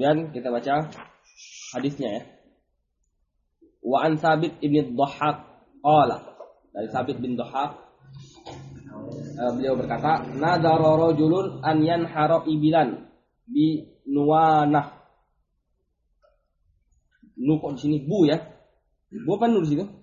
Kemudian kita baca hadisnya ya. Wa an Thabit ibn Dhahhak qala, dari Thabit bin Dhahhak beliau berkata, nadara rajulun an yanhara ibilan bi Nuwanah. Nu kok di sini bu ya? Bu apa nu di situ?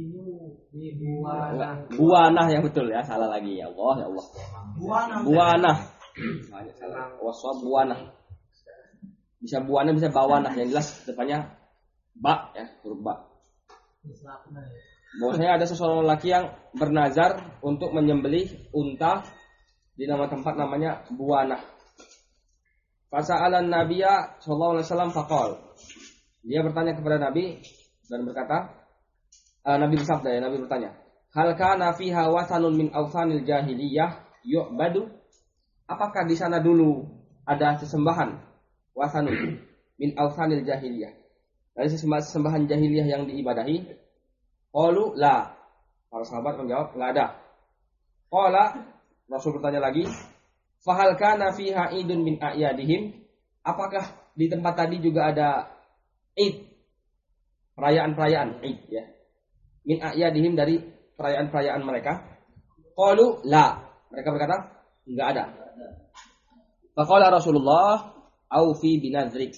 Buanah yang betul ya, salah lagi ya Allah ya Allah. Buanah. Salah. Wasab buanah. Bisa buanah bisa bawanah, yang jelas depannya ba ya, huruf ba. Bahwasanya ada seseorang lelaki yang bernazar untuk menyembelih unta di nama tempat namanya Buanah. Fasa'alan Nabiyya sallallahu alaihi wasallam faqal. Dia bertanya kepada Nabi dan berkata, Nabi bersabda ya, Nabi bertanya, hal kana fiha wasanun min awsanil jahiliyah yu'badu? Apakah di sana dulu ada sesembahan wasanun min awsanil jahiliyah? Dari sesembahan jahiliyah yang diibadahi? Qalu la. Para sahabat menjawab, enggak ada. Qala, Rasul bertanya lagi, fahal kana fiha idun min a'yadihim? Apakah di tempat tadi juga ada id, perayaan-perayaan id ya? Min a'yadihim, dari perayaan-perayaan mereka? Qalu la. Mereka berkata, enggak ada. Faqala Rasulullah, aufi binadrik.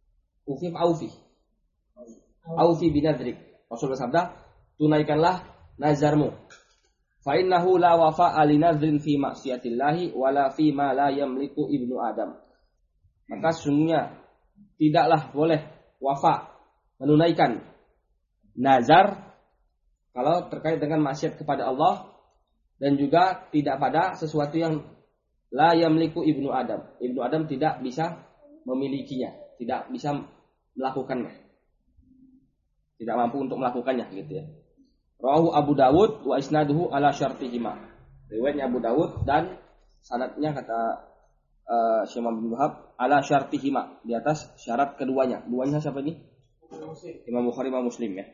Aufi binadrik. Rasul bersabda, tunaikanlah nazarmu. Fa innahu la wafa'a li nadrin fi ma'siyatillahi wala fi ma la yamliku ibnu Adam. Maka sesungguhnya tidaklah boleh wafa, menunaikan nazar kalau terkait dengan maksiat kepada Allah, dan juga tidak pada sesuatu yang la yamliku ibnu Adam. Ibnu Adam tidak bisa memilikinya, tidak bisa melakukannya, tidak mampu untuk melakukannya gitu ya. Rawahu Abu Dawud wa isnaduhu ala syartihima. Riwayatnya Abu Dawud dan sanadnya kata Syekh Muhammad bin Wahab ala syartihima, di atas syarat keduanya. Duanya siapa ini? Imam Bukhari, Imam Muslim ya.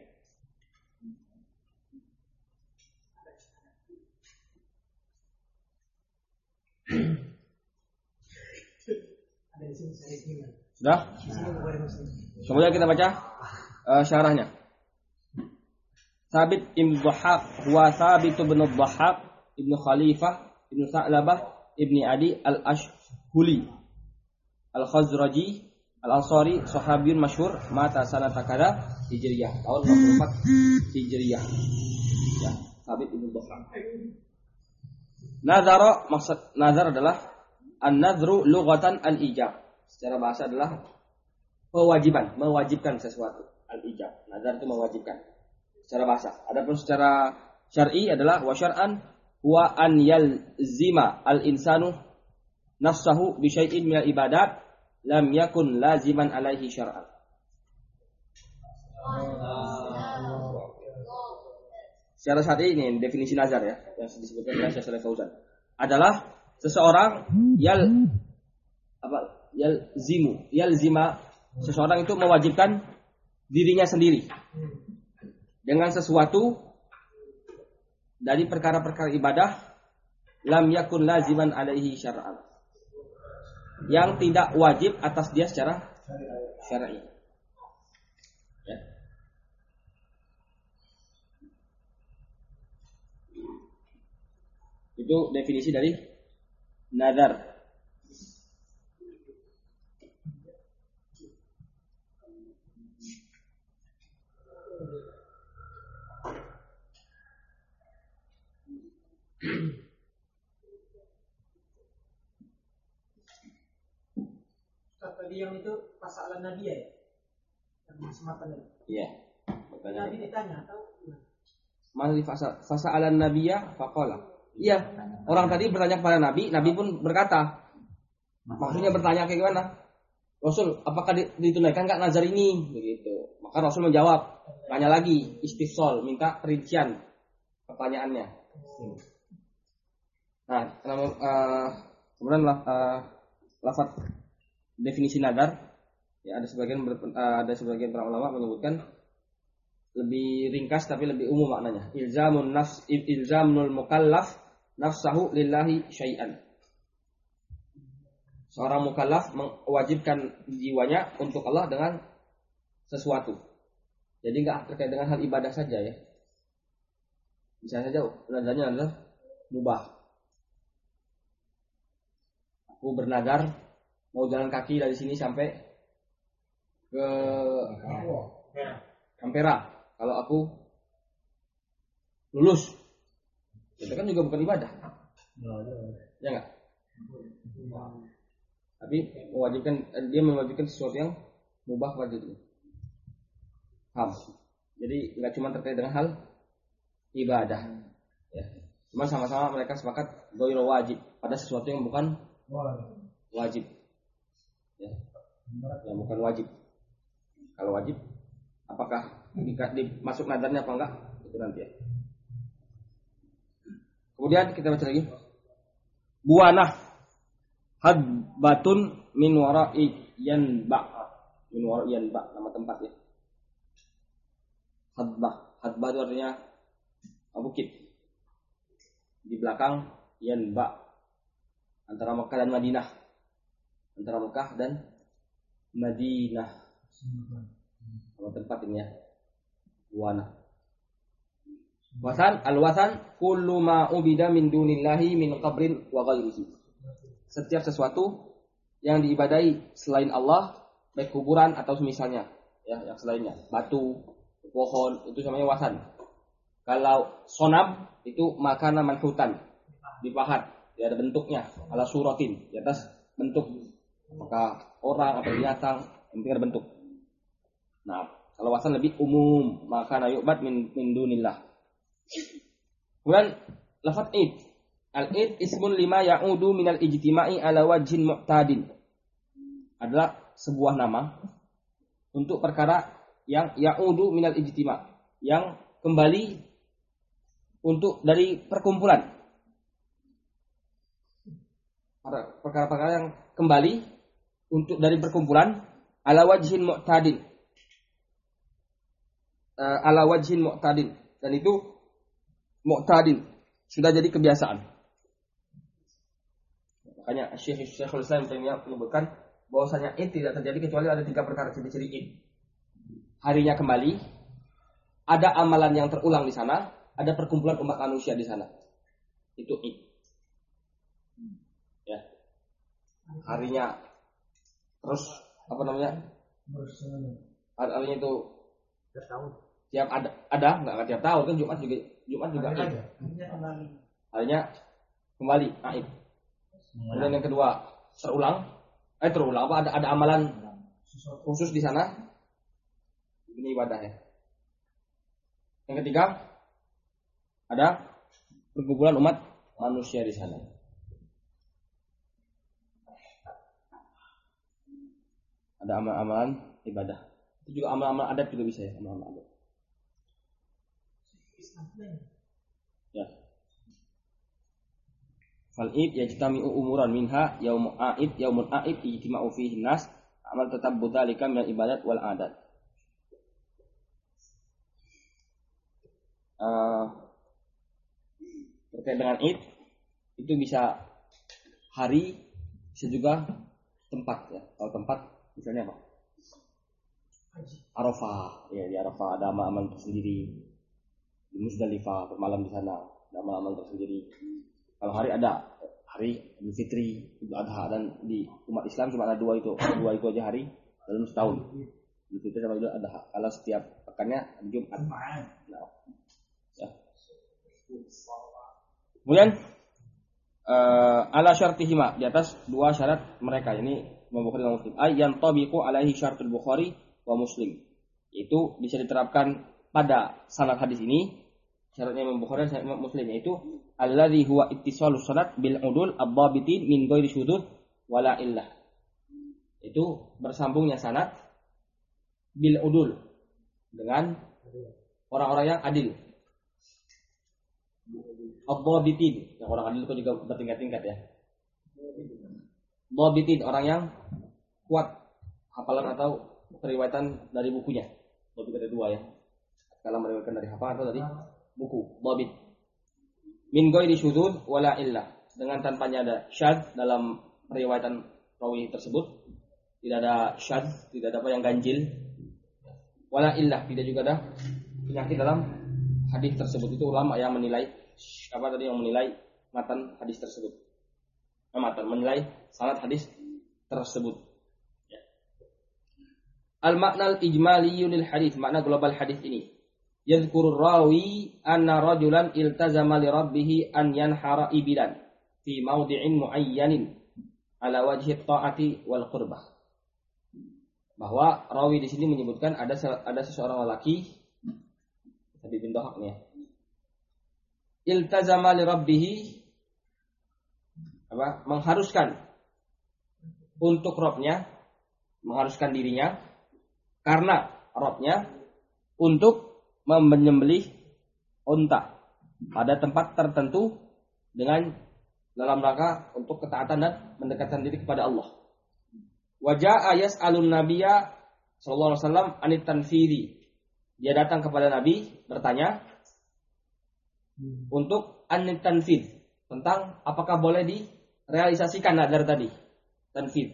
Sudah? Semuanya kita baca syarahnya. Thabit ibn Dhahhak wa Thabit ibn Dhahhak ibn Khalifah ibn Sa'labah ibn Adi al-Ashhuli al-Khazraji al-Ansari, sahabiyun masyhur, mata sanata kada Hijriyah, tahun 44 Hijriyah. Ya, Thabit ibn Dhahhak. Nazara, maksud nazar adalah an-nadhru lughatan al-ijab. Secara bahasa adalah kewajiban, mewajibkan sesuatu. Al-ijab. Nazar itu mewajibkan secara bahasa. Adapun secara syar'i adalah wa syar'an wa an yalzima al-insanu nafsahu bi syai'in min al-ibadat lam yakun laziman alaihi syar'an. Secara syar'i ini definisi nazar ya, yang disebutkan oleh Syekh Shalih Fauzan, adalah seseorang yalzima, seseorang itu mewajibkan dirinya sendiri dengan sesuatu dari perkara-perkara ibadah lam yakun laziman alaihi syar'an, yang tidak wajib atas dia secara syar'i. Ya. Itu definisi dari nazar. Tadi yang itu pasalan Nabi ya? Yang sematan itu. Iya. Nabi ditanya atau Mali fasa'alan nabiyya faqala. Iya, orang tadi bertanya kepada Nabi, Nabi pun berkata. Maksudnya bertanya kayak gimana? Rasul, apakah ditunaikan enggak nazar ini? Begitu. Maka Rasul menjawab, tanya lagi, istifsal, minta perincian pertanyaannya. Nah, kemudian lafaz definisi nazar, ya ada sebagian para ulama menyebutkan lebih ringkas tapi lebih umum maknanya. Ilzamul mukallaf nafsahu lillahi syai'an. Seorang mukallaf mewajibkan jiwanya untuk Allah dengan sesuatu. Jadi nggak terkait dengan hal ibadah saja ya. Bisa saja nazarnya adalah mubah. Aku bernazar mau jalan kaki dari sini sampai ke Ampera. Kalau aku lulus, itu kan juga bukan ibadah. Ya nggak? Tapi dia mewajibkan sesuatu yang mubah pada itu. Jadi nggak cuma terkait dengan hal ibadah. Ya. Cuma sama-sama mereka sepakat ghairu wajib pada sesuatu yang bukan wajib. Ya. Yang bukan wajib. Kalau wajib, apakah dimasuk nadarnya apa enggak? Itu nanti ya. Kemudian kita baca lagi. Buanah hadbatun min wara'i yanba. Min wara'i yanba, nama tempat ya. Hadbah itu artinya bukit. Di belakang yanba, antara Mekah dan Madinah. Antara Mekah dan Madinah. Nama tempat ini ya. Buanah. Wasan, al-wasan kullu ma ubida min dunillahi min qabrin wa ghairihi. Setiap sesuatu yang diibadahi selain Allah, baik kuburan atau semisalnya, ya, yang selainnya, batu, pohon, itu namanya wasan. Kalau sonam itu makanan manhutan, dipahat, ya ada bentuknya, ala suratin, di atas bentuk, maka orang atau binatang, penting ada bentuk. Nah, kalau wasan lebih umum, maka yu'bad min dunillah. Kemudian lafaz id. Al-id ismun lima ya'udu minal ijtima'i ala wajhin mu'tadin. Adalah sebuah nama untuk perkara yang ya'udu minal ijtima', yang kembali untuk dari perkumpulan. Perkara-perkara yang kembali untuk dari perkumpulan ala wajhin mu'tadin. Ala wajhin mu'tadin. Dan itu mu'tadin, sudah jadi kebiasaan. Makanya Syekhul Islam menyebutkan bahwasanya id tidak terjadi kecuali ada 3 perkara ciri-ciri id. Harinya kembali, ada amalan yang terulang di sana, ada perkumpulan umat manusia di sana. Itu id. Ya. Harinya terus apa namanya? Harinya itu tiap ada enggak tiap tahun kan Jumat juga ada. Harinya kembali Aid. Kemudian yang kedua terulang apa ada amalan khusus di sana. Ini ibadah ya. Yang ketiga ada perkumpulan umat manusia di sana. Ada amalan ibadah. Itu juga amalan adat juga bisa ya, amalan adat. Ya. Fal id yajtami'u umuran minha yaumul aid ijtima'u fihi nas amal tatabbu dzalika min ibadat wal adat. Terkait dengan id itu bisa hari, bisa juga tempat ya. Kalau tempat misalnya apa? Arafah, ya di Arafah ada amal tersendiri. Di Musdalifah bermalam di sana ada amal tersendiri. Kalau hari ada hari Idul Fitri, Idul Adha, dan di umat Islam cuma ada dua itu aja hari dalam setahun. Idul Fitri sama Idul Adha. Kalau setiap pekannya Jumat. Nah, ya. Kemudian ala syartihima, di atas 2 syarat mereka, ini Imam Bukhari dan Muslim. Ayyan tabiqu alaihi syartul Bukhari wa Muslim. Itu bisa diterapkan pada sanad hadis ini, syaratnya Imam Bukhari dan Imam Muslim, yaitu alladzi huwa ittisalus sanad bil udul ad-dhabitin min ghairi syudud wala illah. Itu bersambungnya sanad bil udul dengan orang-orang yang adil. Ad-dhabitin, yang orang adil itu juga bertingkat-tingkat ya. Dhabitin, orang yang kuat hafalan atau periwayatan dari bukunya. Dhabit ada 2 ya. Kalau meriwayatkan dari hafalan atau dari buku, dhabit. Min ghairi syudzuz wala illah, dengan tanpanya ada syadz dalam periwayatan rawi tersebut, tidak ada syadz, tidak ada apa yang ganjil, wala illah, tidak juga ada penyakit dalam hadis tersebut. Itu ulama yang menilai yang menilai matan hadis tersebut, menilai sanad hadis tersebut. Ya. Al-makna al-ijmaliyyu lil hadis, makna global hadis ini. Yadhkurur rawi anna rajulan iltazama li rabbih an yanhara ibilan fi mawdi'in muayyanin ala wajhi ta'ati wal qurbah. Bahwa rawi di sini menyebutkan ada seseorang lelaki, tadi bin Dhahak nih ya. Iltazama li rabbih, mengharuskan untuk Rabbnya, mengharuskan dirinya karena Rabbnya untuk menyembelih unta pada tempat tertentu dengan dalam rangka untuk ketaatan dan mendekatkan diri kepada Allah. Wajah ayas alun nabiyya sallallahu alaihi wasallam anit tanfidi. Dia datang kepada Nabi bertanya untuk anit tanfid, tentang apakah boleh direalisasikan nazar tadi. Tanfid,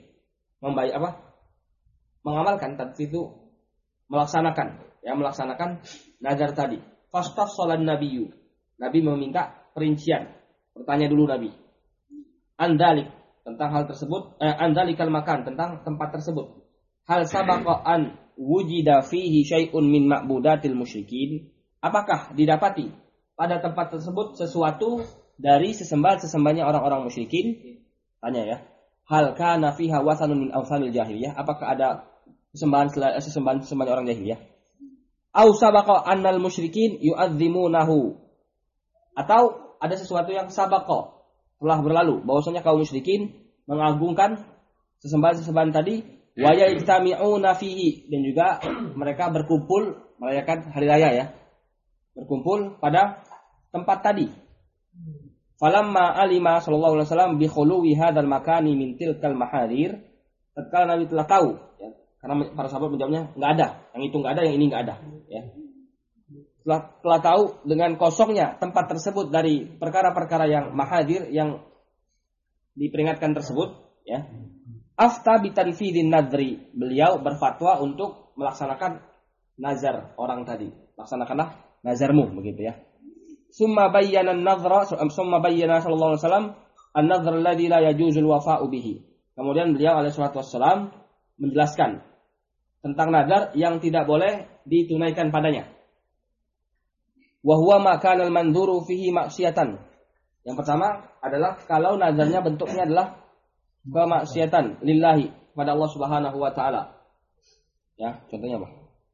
mengamalkan. Tanfid itu melaksanakan nazar tadi. Fastafsalan nabiyyu. Nabi meminta perincian. Bertanya dulu Nabi. Andalik, tentang hal tersebut, andalikal makan, tentang tempat tersebut. Hal sabaqa an wujida fihi syai'un min ma'budatil musyrikin. Apakah didapati pada tempat tersebut sesuatu dari sesembahnya orang-orang musyrikin? Tanya ya. Hal kana fiha wasanun min awsanil jahiliyah. Apakah ada sesembahan orang jahiliyah? Au sabaqa annal musyrikin yu'azzimunahu. Atau ada sesuatu yang sabaqa, telah berlalu, bahwasanya kaum musyrikin mengagungkan sesembahan tadi, wa yajtami'una fihi, dan juga mereka berkumpul merayakan hari raya ya. Berkumpul pada tempat tadi. Falamma alima sallallahu alaihi wasallam bi khuluwi hadzal makani min tilkal mahadir, tatkala Nabi telah tahu ya, karena para sahabat menjawabnya enggak ada, yang itu enggak ada, yang ini enggak ada ya. Telah tahu dengan kosongnya tempat tersebut dari perkara-perkara yang mahadir, yang diperingatkan tersebut ya. Afta bitanfidin nadri, beliau berfatwa untuk melaksanakan nazar orang tadi. Laksanakanlah nazarmu, begitu ya. Summa bayyana sallallahu alaihi wasallam an-nadhr alladhi la yajuzul wafa'u bihi. Kemudian beliau alaihi salatu wassalam menjelaskan tentang nazar yang tidak boleh ditunaikan padanya. Wa huwa ma kana al-mandhuru fihi maksiatan. Yang pertama adalah kalau nazarnya bentuknya adalah kemaksiatan lillahi, pada Allah Subhanahu wa taala. Ya, contohnya apa?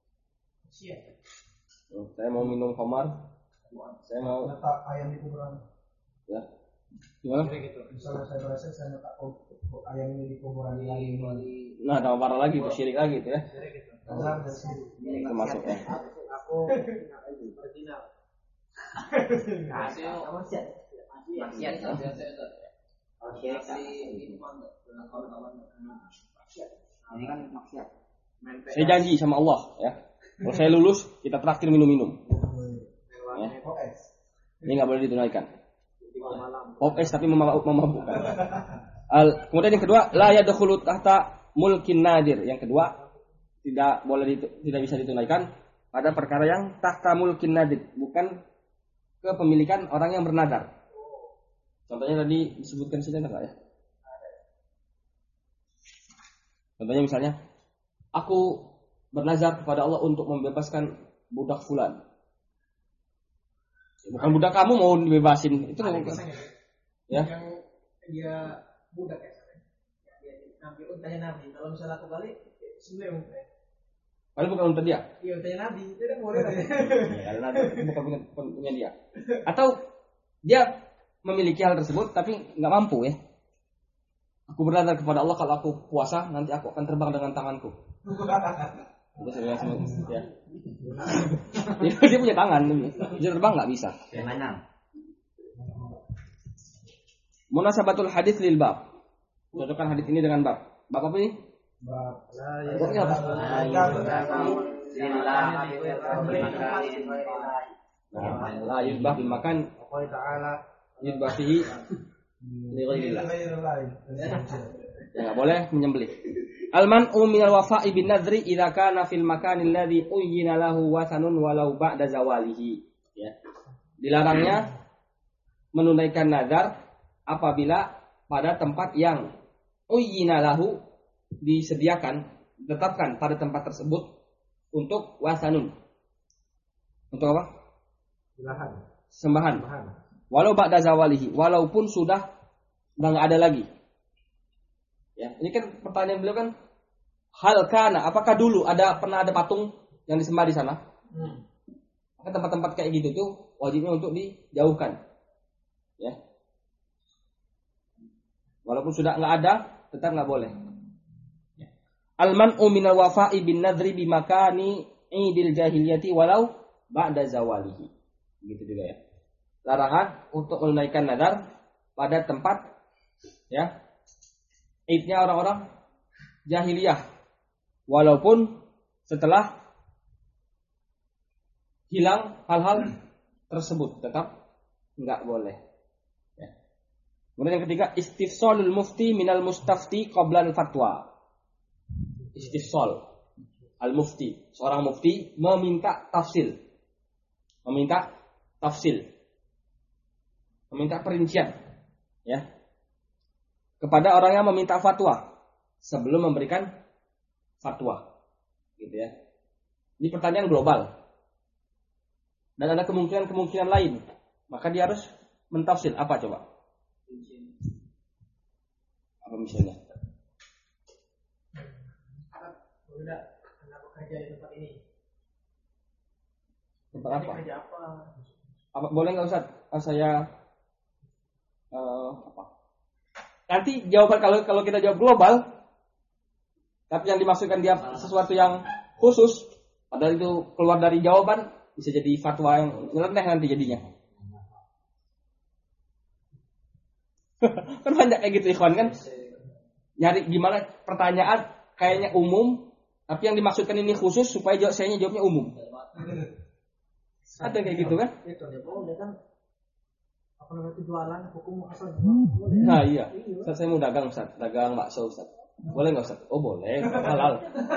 Saya mau minum khamar. Saya mau letak ayam di kuburan. Ya. Gimana? Misalnya saya berhasil, saya letak ayam ini di kuburan lagi. Nah, tambah parah lagi itu, syirik lagi itu ya. Ini termasuk ya. Aku original. Maksiat. Ini kan maksiat. Saya janji sama Allah ya. Kalau saya lulus, kita traktir minum-minum. Ya. Ini nggak boleh ditunaikan. OS tapi memabukkan. Kemudian yang kedua, la yadkhulu tahta mulkin nadir. Yang kedua, tidak bisa ditunaikan pada perkara yang tahta mulkin nadir, bukan kepemilikan orang yang bernadar. Contohnya tadi disebutkan sini enggak ya? Contohnya misalnya, aku bernazar kepada Allah untuk membebaskan budak fulan. Bukan budak kamu mau dibebasin, itu bukan. Ya. Yang dia budak ya. Dia Nabi untanya Nabi. Kalau misalnya aku balik, sebenarnya Padahal bukan untuk dia. Iya, untanya Nabi. Dia kan murid aja. Karena itu bukan punya dia. Atau dia memiliki hal tersebut tapi nggak mampu ya. Aku bernazar kepada Allah, kalau aku puasa nanti aku akan terbang dengan tanganku. Itu sebenarnya ya. Dia punya tangan, dia terbang nggak bisa. Gimana? Munasabatul hadits lil bab. Cocokkan hadits ini dengan bab. Bab apa ini? Bab la yuzbah bil makan yuzbah fihi li ghairillah. Ya, enggak boleh menyembelih. Al-man'u minal wafa'i bin nadri idza kana fil makanil ladzi uyyina lahu wasanun walau ba'da zawalihi. Ya. Dilarangnya menunaikan nazar apabila pada tempat yang uyyina lahu disediakan, ditetapkan pada tempat tersebut untuk wasanun. Untuk apa? Sembahan. Walau ba'da zawalihi, walaupun sudah enggak ada lagi. Ya, ini kan pertanyaan beliau kan, hal kana, apakah dulu pernah ada patung yang disembah di sana? Maka tempat-tempat kayak gitu tuh wajibnya untuk dijauhkan. Ya. Walaupun sudah enggak ada, tetap enggak boleh. Ya. Al-man'u minal wafa'i bin nadri bi makani idil jahiliyati walau ba'da zawalihi. Gitu juga ya. Larangan untuk menunaikan nazar pada tempat ya idnya orang-orang jahiliyah walaupun setelah hilang hal-hal tersebut tetap enggak boleh ya. Kemudian yang ketiga, istifsalul mufti minal mustafti qabla al-fatwa. Istifsal al-mufti, seorang mufti meminta tafsil, meminta perincian ya kepada orang yang meminta fatwa sebelum memberikan fatwa, gitu ya. Ini pertanyaan global dan ada kemungkinan lain, maka dia harus mentafsir. Apa coba? Apa misalnya? Udah, kenapa kerja di tempat ini? Tempat apa? Kerja apa? Apa boleh nggak Ustaz? Saya apa? Nanti jawaban kalau kita jawab global, tapi yang dimaksudkan dia sesuatu yang khusus, padahal itu keluar dari jawaban, bisa jadi fatwa yang nyeleneh nanti jadinya. Kan banyak kayak gitu ikhwan kan? Nyari gimana pertanyaan kayaknya umum, tapi yang dimaksudkan ini khusus supaya jawabnya umum. Ada kayak gitu kan? Itu dia kan apa namanya jualan hukum asal. Nah iya. Ustaz, saya mau dagang Ustaz, dagang bakso Ustaz. Boleh nggak Ustaz? Oh boleh, halal.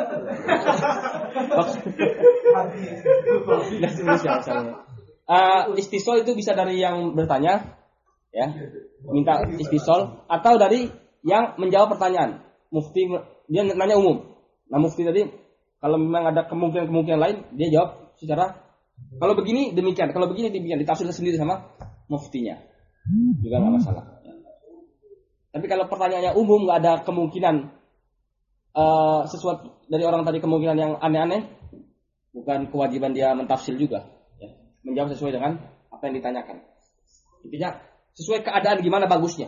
Istisol itu bisa dari yang bertanya, ya, minta istisol, atau dari yang menjawab pertanyaan. Mufti dia nanya umum. Nah mufti tadi kalau memang ada kemungkinan lain, dia jawab secara kalau begini demikian, kalau begini demikian, ditafsir sendiri sama muftinya, juga nggak masalah. Tapi kalau pertanyaannya umum, nggak ada kemungkinan sesuatu dari orang tadi kemungkinan yang aneh-aneh, bukan kewajiban dia mentafsir juga, ya. Menjawab sesuai dengan apa yang ditanyakan. Intinya sesuai keadaan gimana bagusnya.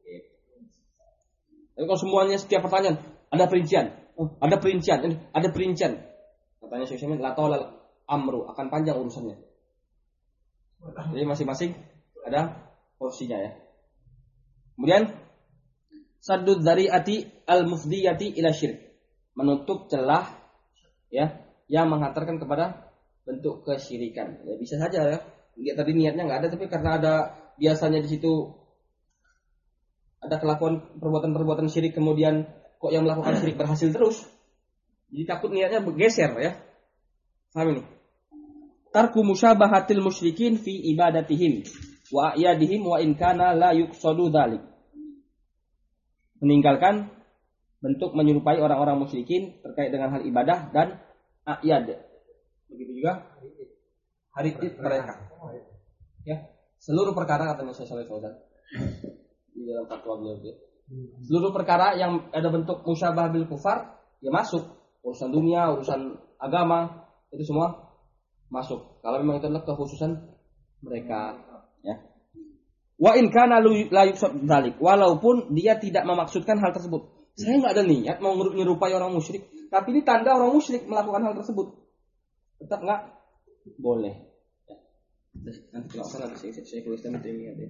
Tapi kalau semuanya setiap pertanyaan ada perincian, ada perincian. Katanya Syekh Syamin, la tawlal amru, akan panjang urusannya. Jadi masing-masing ada porsinya ya. Kemudian saddud dzari'ati al-mufdiyati ila syirik, menutup celah ya yang menghantarkan kepada bentuk kesyirikan. Ya bisa saja ya. Dia tadi niatnya enggak ada, tapi karena ada biasanya di situ ada kelakuan perbuatan-perbuatan syirik, kemudian kok yang melakukan syirik berhasil terus. Jadi takut niatnya bergeser ya. Paham ini? Tarku musyabahatil musyrikin fi ibadatihim wa a'yadihim wa in kana la yuqsadu dzalik. Meninggalkan bentuk menyerupai orang-orang musyrikin terkait dengan hal ibadah dan a'yad. Begitu juga hari Id mereka. Ya, seluruh perkara katanya Syekh Shalih Fauzan di dalam fatwa beliau itu. Seluruh perkara yang ada bentuk musyabah bil kufar ya masuk. Urusan dunia, urusan agama, itu semua masuk. Kalau memang itu adalah kekhususan mereka, ya. Wa in kana la yuqsad dzalik, walaupun dia tidak memaksudkan hal tersebut. Saya enggak ada niat mau menyerupai orang musyrik, tapi ini tanda orang musyrik melakukan hal tersebut. Tetap enggak boleh. Ya. Nanti kalau salah saya tulis nama ini ada.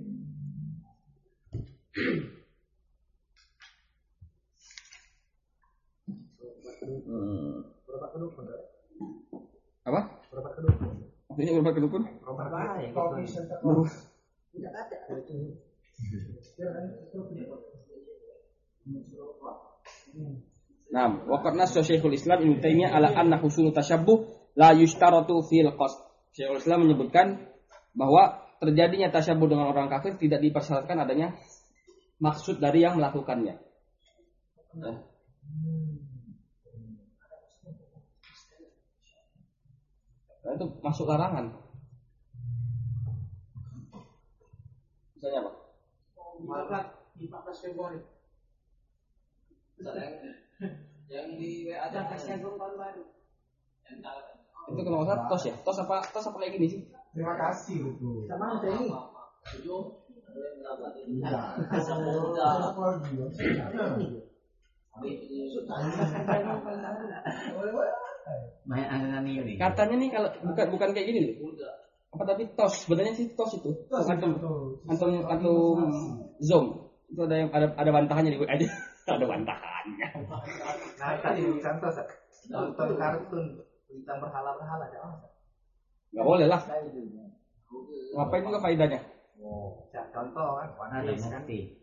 Berapa kedukun? Apa? Berapa kedukun? Ini berapa kedukun? Berapa ya? Tidak ada. Nah, waqad nassa Syekhul Islam Ibnu Taimiyah ala anna husulu tasyabbuh la yushtaratu fil qasd. Syekhul Islam menyebutkan bahwa terjadinya tasyabbuh dengan orang kafir tidak dipersyaratkan adanya maksud dari yang melakukannya. Nah, itu masuk larangan. Misalnya apa? Malah di 14 Februari. Yang di WA ada Tahun baru. Itu kalau nggak salah tos ya? Tos apa kayak gini sih? Terima kasih itu. Sama ada ini. Katanya nih kalau bukan kayak gini loh. Apa tapi tos? Sebenarnya sih tos itu. Antum Zoom. Itu ada bantahannya di aja. Ada bantahannya. Nah tadi contoh nonton kartun tentang berhala-berhala ada apa? Nggak boleh lah. Ngapain juga faedahnya? Oh, contoh kan warna ada nanti.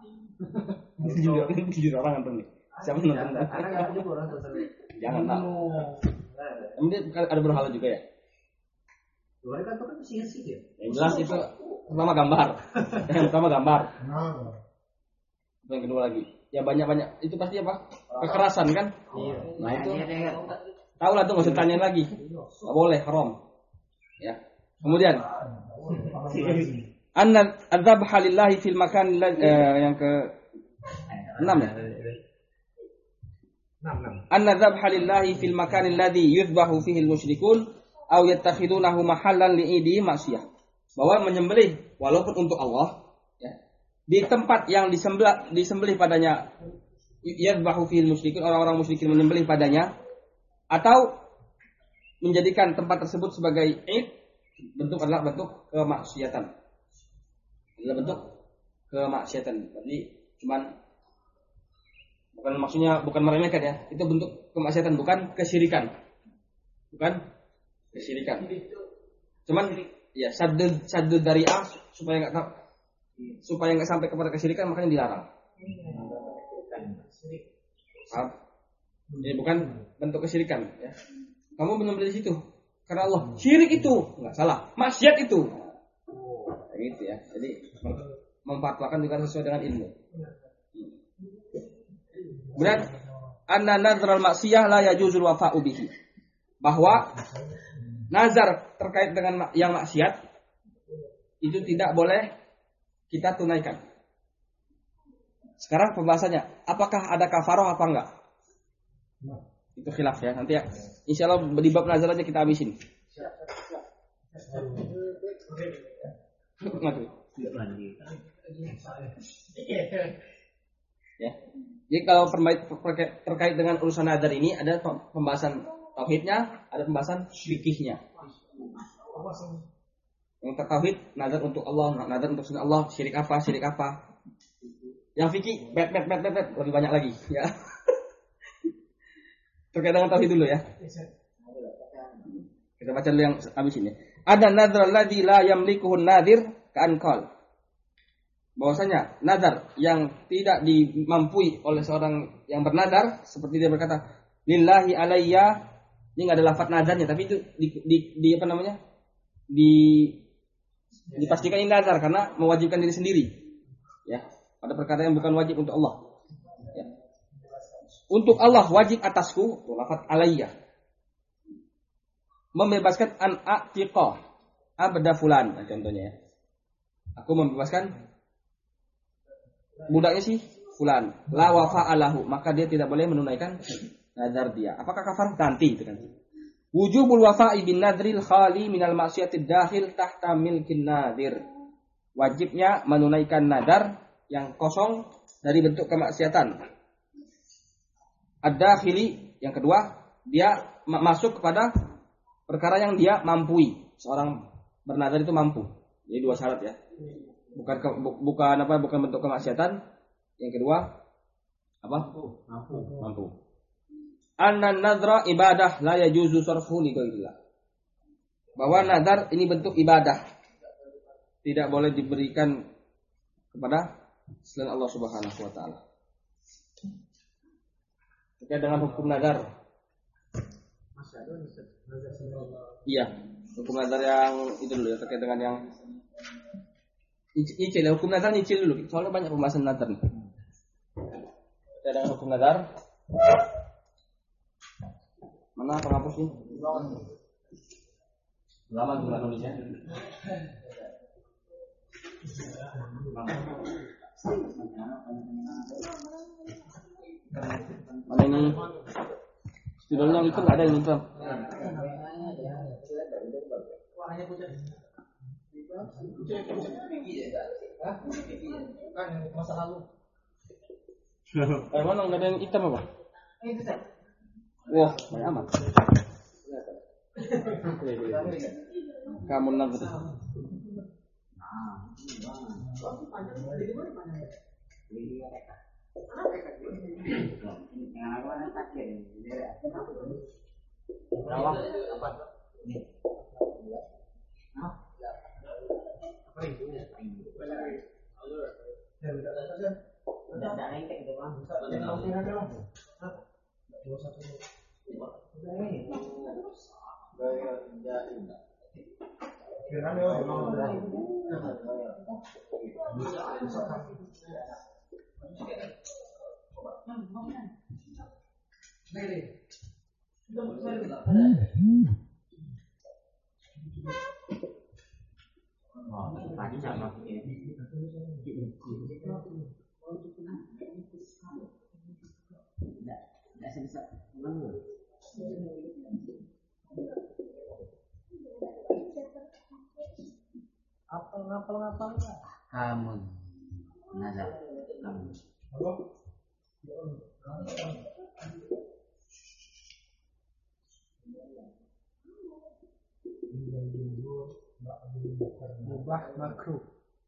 Jujur orang antum nih. Siapa nonton? Anak nggak juga orang tuh. Jangan tahu. Kemudian ada berhala juga ya? Luar kan tuh kan sihir-sihir. Yang jelas itu pertama gambar. Yang pertama gambar. Yang kedua lagi. Ya banyak itu pasti apa? Kekerasan kan? Iya. Nah itu. Tahu lah tuh nggak usah tanya lagi. Nggak boleh, haram. Ya. Kemudian. Anna adzabha lillahi fil makan yang ke 6 ya. 6. Anna dzabha lillahi fil makan alladhi yudbahu fihi al-musyrikun aw yattakhidunahu mahallan li'idi maksiyah. Bahwa menyembelih walaupun untuk Allah ya, di tempat yang disembelih padanya yadbahu fihi al-musyrikun, orang-orang musyrikin menyembelih padanya, atau menjadikan tempat tersebut sebagai id, adalah bentuk kemaksiatan. Adalah bentuk kemaksiatan. Jadi cuman bukan meremehkan ya. Itu bentuk kemaksiatan, bukan kesyirikan. Bukan kesyirikan. Cuman ya saddu dari supaya enggak sampai kepada kesyirikan, makanya dilarang. Jadi bukan bentuk kesyirikan ya. Kamu menyembelih di situ karena Allah. Syirik itu enggak salah. Maksiat itu. Gitu ya. Jadi memfatwakan juga sesuai dengan ilmu. Kemudian anna nazral maksiyah la yajuzul wafa'u bihi. Bahwa nazar terkait dengan yang maksiat itu tidak boleh kita tunaikan. Sekarang pembahasannya, apakah ada kafaroh apa enggak? Itu khilaf ya. Nanti ya, insyaallah di bab nazar aja kita habisin. Ya. Jadi kalau terkait dengan urusan nazar ini ada pembahasan tauhidnya, ada pembahasan fikihnya. Yang tauhid nazar untuk Allah, nazar untuk selain Allah, syirik apa. Yang fikih bet lebih banyak lagi ya. Terkait dengan tauhid dulu ya. Kita baca dulu yang habis ini. Ada nazar alladzi la yamlikuhu an-nadhir ka'an qal. Bahwasanya nazar yang tidak dimampui oleh seorang yang bernazar seperti dia berkata lillahi alayya, ini enggak ada lafaz nazarnya tapi itu di apa namanya? Dipastikan ini nazar karena mewajibkan diri sendiri. Ya, pada perkara yang bukan wajib untuk Allah. Ya. Untuk Allah wajib atasku, lafaz alayya. Membebaskan an atiqah abda fulan, contohnya ya. Aku membebaskan budaknya sih fulan, la wafa'alahu, maka dia tidak boleh menunaikan nazar dia. Apakah kafar? Nanti itu kan. Wujubul wafa'i bin nadril khali minal maksiyatid dakhil tahta milkin nadir. Wajibnya menunaikan nadar yang kosong dari bentuk kemaksiatan. Ad-dakhili yang kedua, dia masuk kepada perkara yang dia mampui. Seorang bernadar itu mampu. Jadi dua syarat ya. Bukan bentuk kemaksiatan. Yang kedua apa? Mampu. Anna nadra ibadah la yajuzu sarfu li ghairillah. Bahwa nadar ini bentuk ibadah. Tidak boleh diberikan kepada selain Allah Subhanahu wa taala. terkait dengan hukum nazar. Masih ada nazar sebenarnya. Iya, hukum nazar yang itu dulu ya, terkait dengan yang nyicil ya, hukum nazar nyicil dulu. Soalnya banyak pembahasan nazar nih. Terkait dengan hukum nazar. Mana penghapus ini? Lama juga nulisnya. Mana ini? Studionya itu nggak ada yang itu. Warnanya putih. Kan masa lalu. Mana nggak ada yang hitam apa? Itu saya. Wah, banyak amat. Kamu nang betul. Ngapal Kamu nazar kamu. mubah makruh.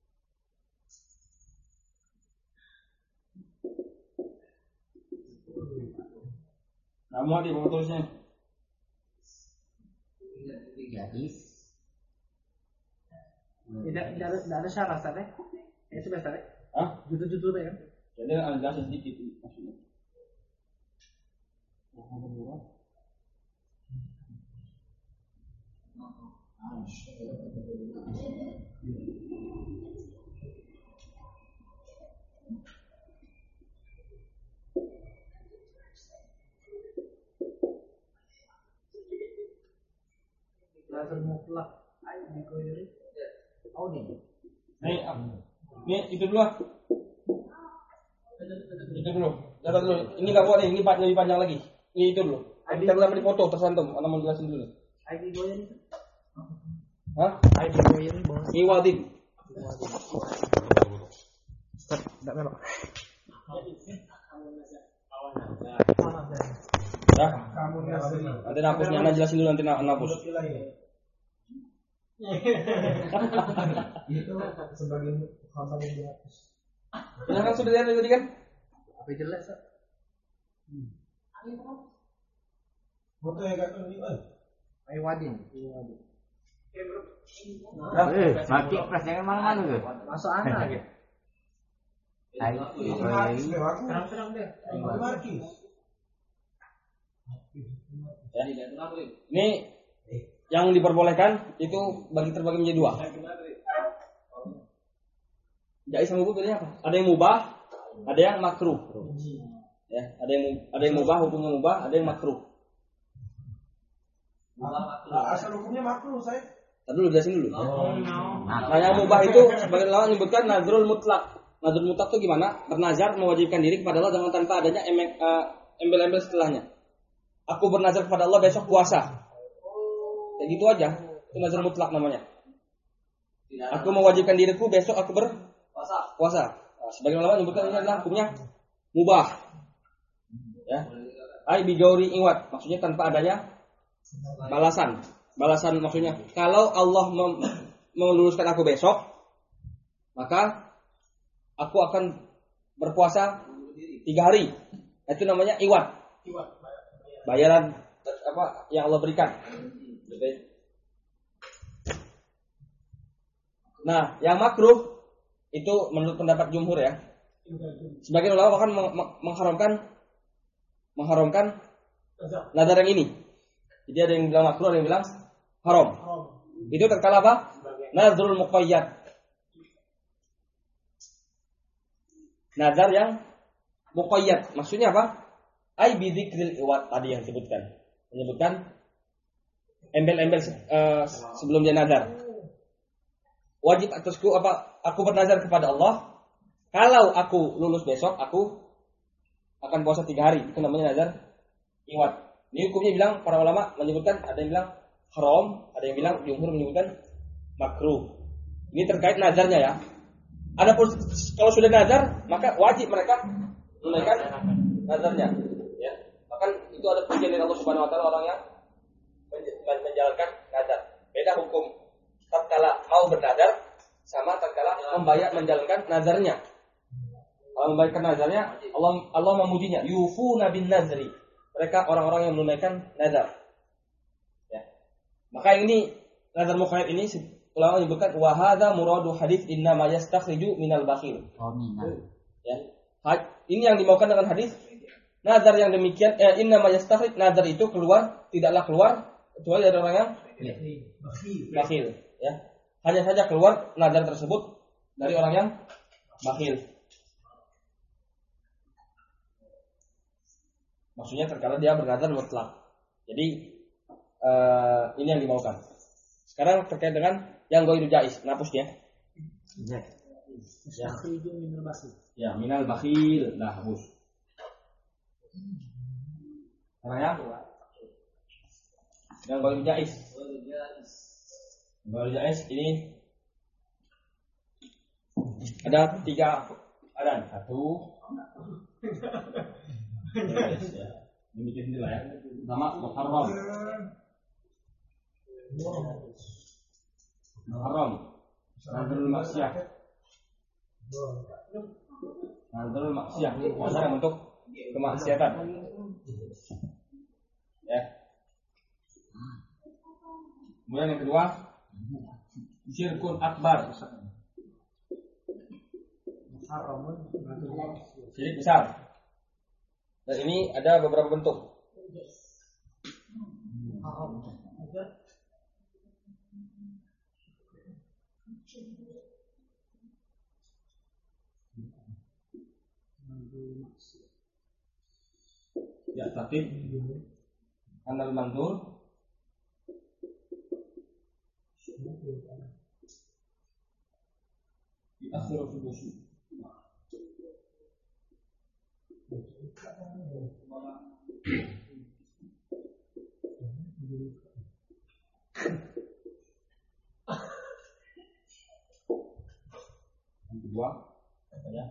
Kamu ada mau tulisnya? Gadis. Tidak ada syarat tadi. Itu biasa tadi. Hah? Judul-judulnya kan. Jadi agak sedikit maksudnya. Nazar mutlak. Ayo dikoyori. Oh nih. Ini itu dulu. Itu dulu. Jangan dulu. Ini nggak buat ini lebih panjang lagi. Ini itu dulu. Kita belum di foto tersantum. Ana mau jelasin dulu. ID goyori. Hah? ID goyori bos. Iwadin. Enggak belok. Ya. Nanti hapusnya, Ana jelasin dulu nanti Ana hapus. Itu sebagai hamba yang dihapus. Benar kan sudah lihat tadi kan? Apa jelek sih? Foto yang kata ni kan? Ayo wadin. Mati pres jangan mana-mana tuh. Masuk anak ya. Hai. Terang-terang deh. Markis. Ya. Ini yang diperbolehkan itu terbagi menjadi dua. Jaiz sama mubah bedanya apa? Ada yang mubah, ada yang makruh. Ya, ada yang mubah, hukumnya mubah, ada yang makruh. Asal hukumnya makruh saya. Tadi dulu jelasin dulu. Nah, yang mubah itu sebagian ulama menyebutkan nazrul mutlak. Nazrul mutlak itu gimana? Bernazar mewajibkan diri kepada Allah dengan tanpa adanya embel-embel setelahnya. Aku bernazar kepada Allah besok puasa. Kayak gitu aja. Itu nazar mutlak namanya. Aku mewajibkan diriku besok aku berpuasa. Nah, sebagian ulama menyebutkan ini adalah hukumnya mubah. Ya. Ai bigauri iwat, maksudnya tanpa adanya balasan. Balasan maksudnya kalau Allah meluluskan aku besok, maka aku akan berpuasa 3 hari. Itu namanya iwat. Bayaran apa yang Allah berikan. Nah, yang makruh itu menurut pendapat jumhur ya. Sebagian ulama bahkan mengharamkan mengharamkan nazar yang ini. Jadi ada yang bilang makruh, ada yang bilang haram. Itu terkala apa? Nazrul muqayyad. Nazar yang muqayyad. Maksudnya apa? Ai bi dzikril iwad tadi yang disebutkan. Menyebutkan embel-embel sebelum dia nazar. Wajib atasku apa? Aku bernazar kepada Allah. Kalau aku lulus besok, aku akan puasa 3 hari. Itu namanya nazar iwad. Ini hukumnya bilang para ulama menyebutkan, ada yang bilang haram, ada yang bilang jumhur menyebutkan makruh. Ini terkait nazarnya ya. Adapun kalau sudah nazar, maka wajib mereka menunaikan nazarnya. Ya. Bahkan itu ada pujian dari Allah Subhanahu Wa Taala orang yang menjalankan nazar. Beda hukum tatkala mau bernazar sama tatkala membayar menjalankan nazarnya. Kalau membayarkan nazarnya, Allah memujinya. Yufuna bin nazri. Mereka orang-orang yang menunaikan nazar. Ya. Maka ini nazar muqayyad ini ulama menyebutkan wa hadza muradu hadis inna ma yastakhriju minal bakhil. Ya. Ini yang dimaukan dengan hadis nazar yang demikian inna ma yastakhrij, nazar itu tidaklah keluar kecuali dari orang yang bakhil, ya. Hanya saja keluar nazar tersebut dari orang yang bakhil. Maksudnya terkala dia bernazar mutlak. Jadi ini yang dimaukan. Sekarang terkait dengan yang ghairu jaiz, hapusnya. Ya, minal bakhil. Nah, hapus. Karena ya? Yang ghairu jaiz. Ghairu jaiz ini ada 3 adan. 1 demikian lah ya. Pertama muharram. Muharram. Nazarul maksiyah. Nazarul maksiyah. Nazar yang untuk kemaksiatan. Ya. Kemudian yang kedua, syirkun akbar. Syirik besar. Dan ini ada beberapa bentuk. Ya, takib anal mandur di akhir fudusi. Yang kedua, ya.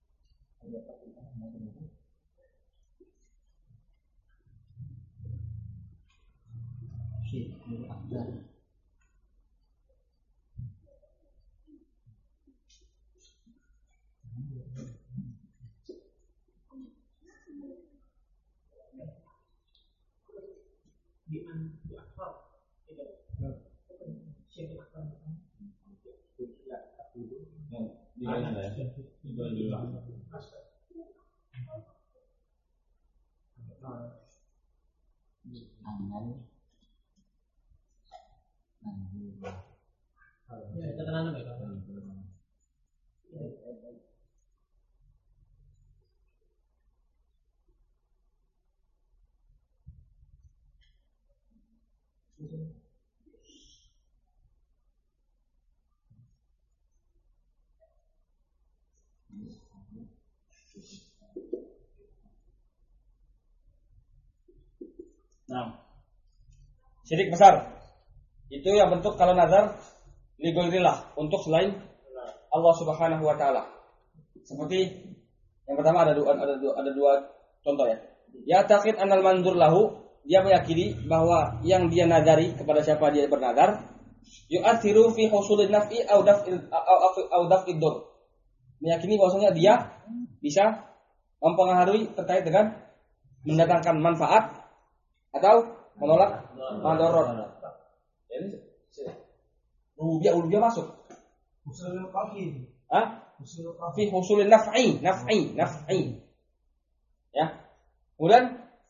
Nah, syirik besar itu yang bentuk kalau nazar li ghairillah, untuk selain Allah Subhanahu wa taala. Seperti yang pertama ada dua contoh ya. Ya taqid anal mandur lahu, dia meyakini bahwa yang dia nazari kepada siapa dia bernazar yu'athiru fi husulin naf'i au daf'id dur. Meyakini bahwasanya dia bisa mempengaruhi terkait dengan mendatangkan manfaat atau menolak madarat. Ini rububiyah masuk. Usul qafi. Fi husulin naf'i. Ya. Kemudian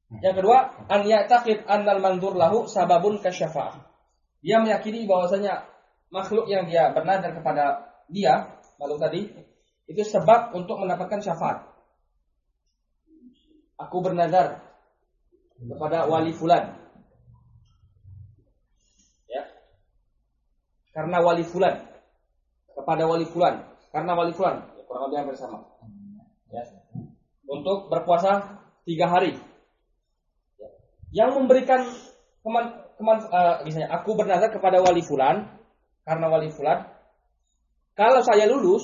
Yang kedua, an ya'taqid annal mandzur lahu sababun kasyafa'ah. Dia meyakini bahwasanya makhluk yang dia bernazar kepada dia, makhluk tadi, itu sebab untuk mendapatkan syafaat. Aku bernazar kepada wali fulan. Ya. Karena wali fulan. Kepada wali fulan. Karena wali fulan. Kurang lebih hampir sama. Ya. Untuk berpuasa 3 hari. Yang memberikan misalnya aku bernazar kepada wali fulan karena wali fulan, kalau saya lulus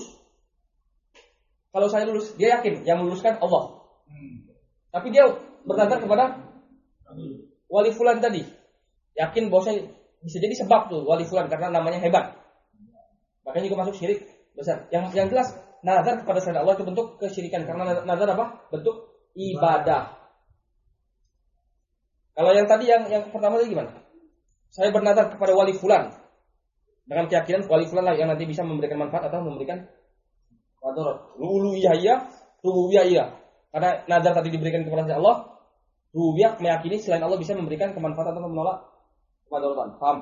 dia yakin yang meluluskan Allah. Tapi dia bernazar kepada wali fulan tadi, yakin bahwasanya bisa jadi sebab tuh wali fulan karena namanya hebat, makanya juga masuk syirik besar. Yang jelas nazar kepada selain Allah itu bentuk kesyirikan karena nazar apa? Bentuk ibadah. Kalau yang tadi yang pertama tadi gimana? Saya bernazar kepada wali fulan dengan keyakinan wali fulan lah yang nanti bisa memberikan manfaat atau memberikan madarat. Uluhiyah iya, rububiyah iya. Karena nazar tadi diberikan kepada Allah, rububiyah meyakini selain Allah bisa memberikan kemanfaatan atau menolak kemudaratan. Paham?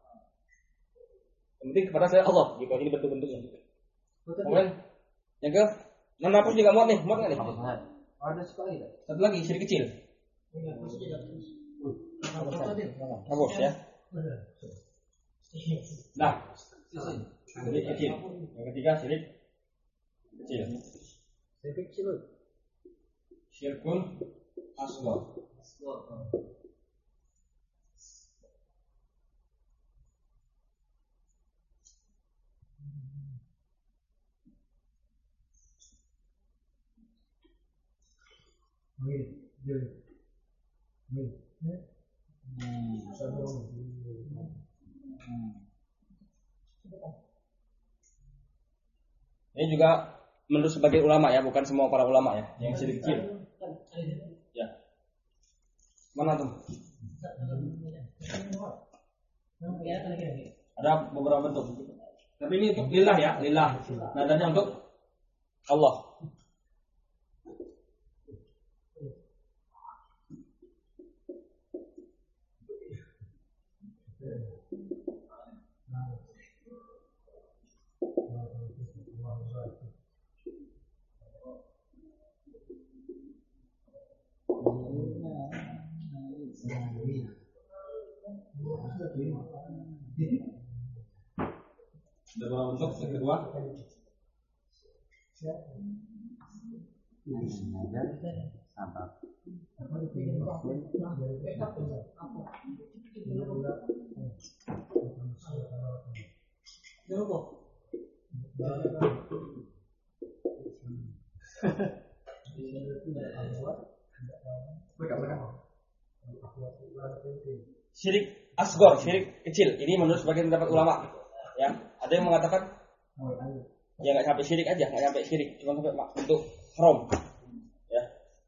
Yang penting kepada selain Allah. Gitu. Ini bentuk-bentuknya. Kemudian yang ke nafas juga muat nggak nih? Ada sekali. Satu lagi syirik kecil. Hapus ya. Nah, syirik kecil. Yang ketiga syirik kecil. Syirik kecil. Syirkun asghar. Ini juga menurut sebagian ulama ya, bukan semua para ulama ya, yang syirik kecil. Ya. Mana tuh? Ada beberapa bentuk. Tapi ini untuk lillah ya, lillah. Nadanya untuk Allah. Ada beberapa bentuk. Yang kedua Sabab. Syirik asghar, syirik kecil. Ini menurut sebagian pendapat ulama. Ya, ada yang mengatakan ya nggak sampai syirik aja, nggak sampai syirik, cuma sampai bentuk haram. Ya.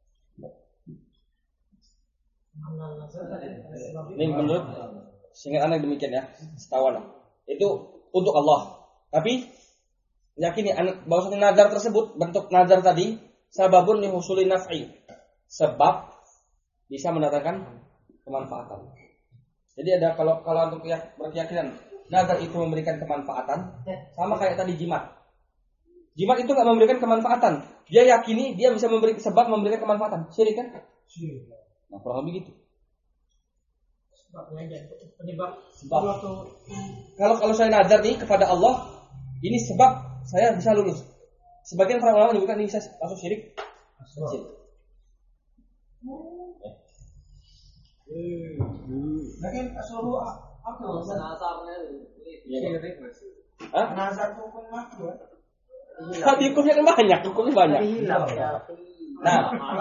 Ini menurut seingat anak demikian ya, setahu anak. Itu untuk Allah. Tapi yakini bahwasanya nazar tersebut, bentuk nazar tadi sababun li husuli naf'i. Sebab bisa mendatangkan kemanfaatan. Jadi ada kalau untuk berkeyakinan nazar itu memberikan kemanfaatan, sama kayak tadi jimat. Jimat itu nggak memberikan kemanfaatan. Dia yakini dia bisa memberi sebab memberikan kemanfaatan. Syirik kan? Syirik. Nah, kurang lebih gitu. Sebabnya aja, penyebab. Sebab. Kalau saya nazar nih kepada Allah, ini sebab saya bisa lulus. Sebagian para ulama menyebutkan ini bisa masuk syirik kecil. Nah kan seluruh apa? Nazar hukum makruh. Tapi hukumnya kan banyak, hukumnya banyak. Nah,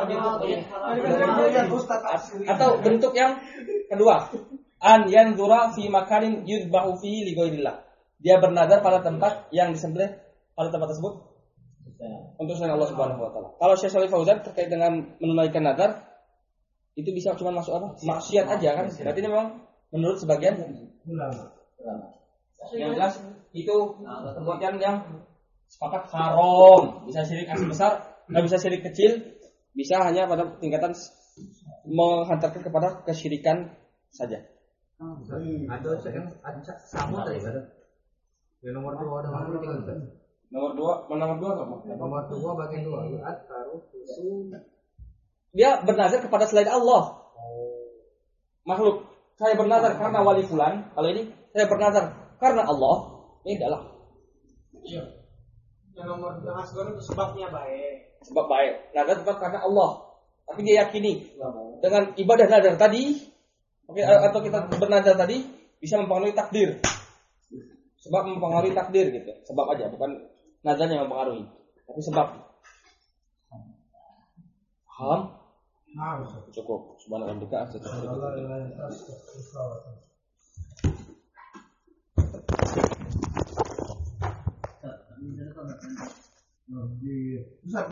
atau bentuk yang kedua, an yanzura fi makanin yudbahu fihi li ghairillah. Dia bernazar pada tempat yang disembelih pada tempat tersebut untuk selain Allah Subhanahu wa taala. Kalau Syekh Shalih Fauzan terkait dengan menunaikan nazar itu bisa cuma masuk apa? Maksiat aja kan? Berarti ini memang menurut sebagian ulama. Yang jelas itu perbuatan yang sepakat haram, bisa syirik asal besar, nggak bisa syirik kecil, bisa hanya pada tingkatan menghantarkan kepada kesyirikan saja. Ada yang sama tadi ada. Yang nomor 2 ada nomor 3. Nomor dua apa? Nomor 2 bagian 2. Taruh usul. Dia bernazar kepada selain Allah. Makhluk. Saya bernazar karena wali fulan. Kalau ini saya bernazar karena Allah. Beda lah. Iya. Yang nomor yang asgor itu sebabnya baik. Sebab baik. Nazar tetap karena Allah. Tapi dia yakini dengan ibadah nazar tadi, atau kita bernazar tadi bisa mempengaruhi takdir. Sebab mempengaruhi takdir gitu. Sebab aja, bukan nazarnya yang mempengaruhi. Tapi sebab. Paham? Cukup. Subhanallah dekat. Bisa